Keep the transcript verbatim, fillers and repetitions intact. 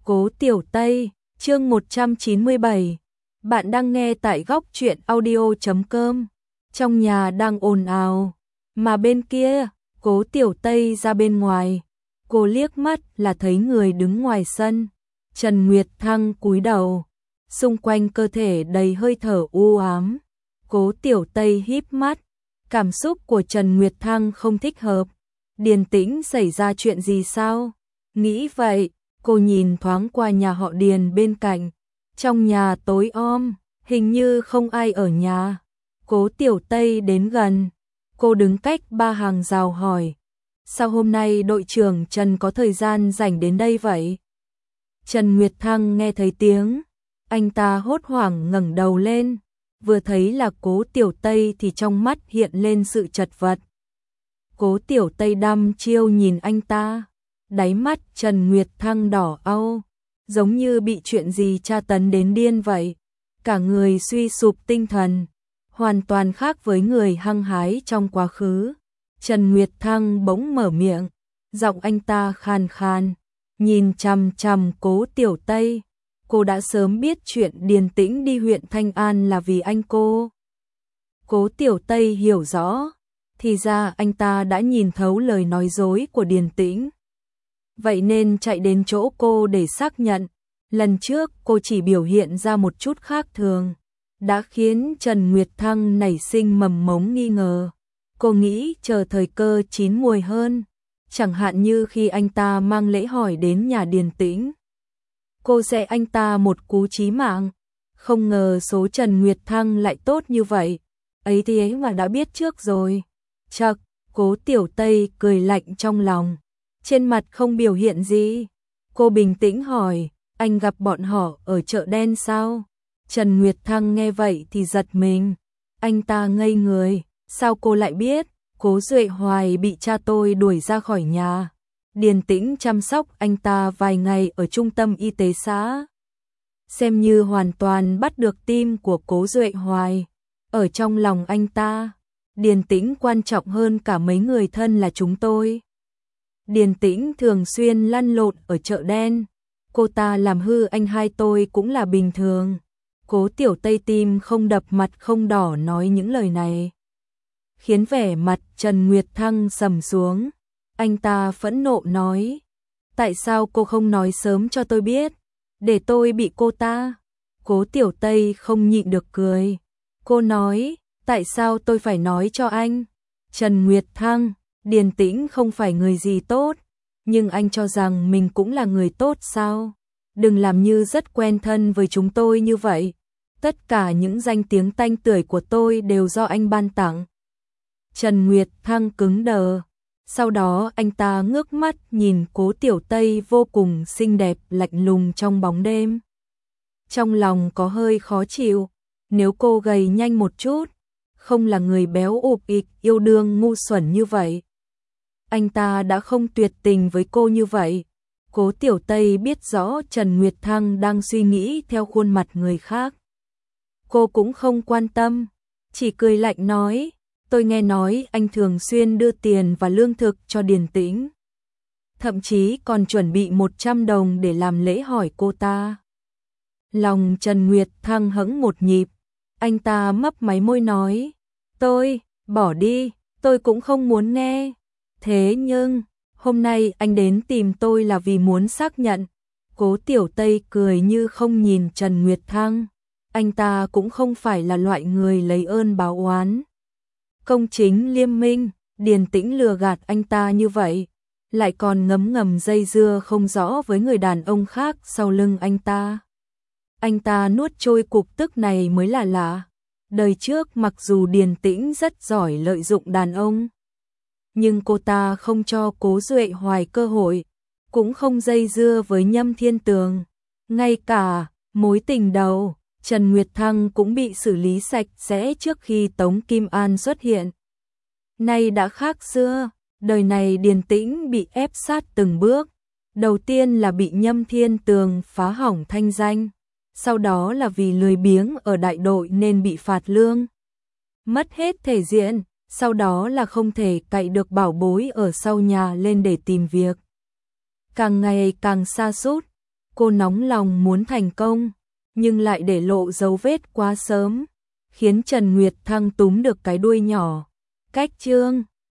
Cố Tiểu Tây, chương một trăm chín mươi bảy. Bạn đang nghe tại góc truyện audio chấm com. Trong nhà đang ồn ào, mà bên kia, Cố Tiểu Tây ra bên ngoài. Cô liếc mắt là thấy người đứng ngoài sân. Trần Nguyệt Thăng cúi đầu, xung quanh cơ thể đầy hơi thở u ám. Cố Tiểu Tây híp mắt, cảm xúc của Trần Nguyệt Thăng không thích hợp. Điền Tĩnh xảy ra chuyện gì sao? Nghĩ vậy, cô nhìn thoáng qua nhà họ Điền bên cạnh. Trong nhà tối om, hình như không ai ở nhà. Cố Tiểu Tây đến gần, cô đứng cách ba hàng rào hỏi. Sao hôm nay đội trưởng Trần có thời gian rảnh đến đây vậy? Trần Nguyệt Thăng nghe thấy tiếng, anh ta hốt hoảng ngẩng đầu lên. Vừa thấy là Cố Tiểu Tây thì trong mắt hiện lên sự chật vật. Cố Tiểu Tây đăm chiêu nhìn anh ta, đáy mắt Trần Nguyệt Thăng đỏ au, giống như bị chuyện gì tra tấn đến điên vậy. Cả người suy sụp tinh thần, hoàn toàn khác với người hăng hái trong quá khứ. Trần Nguyệt Thăng bỗng mở miệng, giọng anh ta khàn khàn, nhìn chằm chằm Cố Tiểu Tây. Cô đã sớm biết chuyện Điền Tĩnh đi huyện Thanh An là vì anh cô. Cố Tiểu Tây hiểu rõ, thì ra anh ta đã nhìn thấu lời nói dối của Điền Tĩnh. Vậy nên chạy đến chỗ cô để xác nhận. Lần trước cô chỉ biểu hiện ra một chút khác thường, đã khiến Trần Nguyệt Thăng nảy sinh mầm mống nghi ngờ. Cô nghĩ chờ thời cơ chín muồi hơn, chẳng hạn như khi anh ta mang lễ hỏi đến nhà Điền Tĩnh, cô sẽ anh ta một cú chí mạng. Không ngờ số Trần Nguyệt Thăng lại tốt như vậy. Ấy thì ấy mà đã biết trước rồi. Chậc, Cố Tiểu Tây cười lạnh trong lòng, trên mặt không biểu hiện gì. Cô bình tĩnh hỏi, anh gặp bọn họ ở chợ đen sao? Trần Nguyệt Thăng nghe vậy thì giật mình. Anh ta ngây người, sao cô lại biết? Cố Duệ Hoài bị cha tôi đuổi ra khỏi nhà. Điền Tĩnh chăm sóc anh ta vài ngày ở trung tâm y tế xã. Xem như hoàn toàn bắt được tim của Cố Duệ Hoài. Ở trong lòng anh ta, Điền Tĩnh quan trọng hơn cả mấy người thân là chúng tôi. Điền Tĩnh thường xuyên lăn lộn ở chợ đen, cô ta làm hư anh hai tôi cũng là bình thường. Cố Tiểu Tây tim không đập mặt không đỏ nói những lời này, khiến vẻ mặt Trần Nguyệt Thăng sầm xuống. Anh ta phẫn nộ nói, tại sao cô không nói sớm cho tôi biết, để tôi bị cô ta. Cố Tiểu Tây không nhịn được cười. Cô nói, tại sao tôi phải nói cho anh? Trần Nguyệt Thăng, Điền Tĩnh không phải người gì tốt, nhưng anh cho rằng mình cũng là người tốt sao? Đừng làm như rất quen thân với chúng tôi như vậy. Tất cả những danh tiếng tanh tưởi của tôi đều do anh ban tặng. Trần Nguyệt Thăng cứng đờ. Sau đó anh ta ngước mắt nhìn Cố Tiểu Tây vô cùng xinh đẹp lạnh lùng trong bóng đêm. Trong lòng có hơi khó chịu, nếu cô gầy nhanh một chút, không là người béo ụp ịch yêu đương ngu xuẩn như vậy, anh ta đã không tuyệt tình với cô như vậy. Cố Tiểu Tây biết rõ Trần Nguyệt Thăng đang suy nghĩ theo khuôn mặt người khác. Cô cũng không quan tâm, chỉ cười lạnh nói, tôi nghe nói anh thường xuyên đưa tiền và lương thực cho Điền Tĩnh, thậm chí còn chuẩn bị một trăm đồng để làm lễ hỏi cô ta. Lòng Trần Nguyệt Thăng hững một nhịp, anh ta mấp máy môi nói, tôi, bỏ đi, tôi cũng không muốn nghe. Thế nhưng, hôm nay anh đến tìm tôi là vì muốn xác nhận. Cố Tiểu Tây cười như không nhìn Trần Nguyệt Thăng. Anh ta cũng không phải là loại người lấy ơn báo oán. Công chính liêm minh, Điền Tĩnh lừa gạt anh ta như vậy, lại còn ngấm ngầm dây dưa không rõ với người đàn ông khác sau lưng anh ta. Anh ta nuốt trôi cục tức này mới là lạ. Đời trước mặc dù Điền Tĩnh rất giỏi lợi dụng đàn ông, nhưng cô ta không cho Cố Duệ Hoài cơ hội, cũng không dây dưa với Nhâm Thiên Tường. Ngay cả mối tình đầu, Trần Nguyệt Thăng cũng bị xử lý sạch sẽ trước khi Tống Kim An xuất hiện. Nay đã khác xưa, đời này Điền Tĩnh bị ép sát từng bước. Đầu tiên là bị Nhâm Thiên Tường phá hỏng thanh danh, sau đó là vì lười biếng ở đại đội nên bị phạt lương, mất hết thể diện, sau đó là không thể cậy được bảo bối ở sau nhà lên để tìm việc. Càng ngày càng sa sút, cô nóng lòng muốn thành công, nhưng lại để lộ dấu vết quá sớm, khiến Trần Nguyệt Thăng túm được cái đuôi nhỏ. Cách chương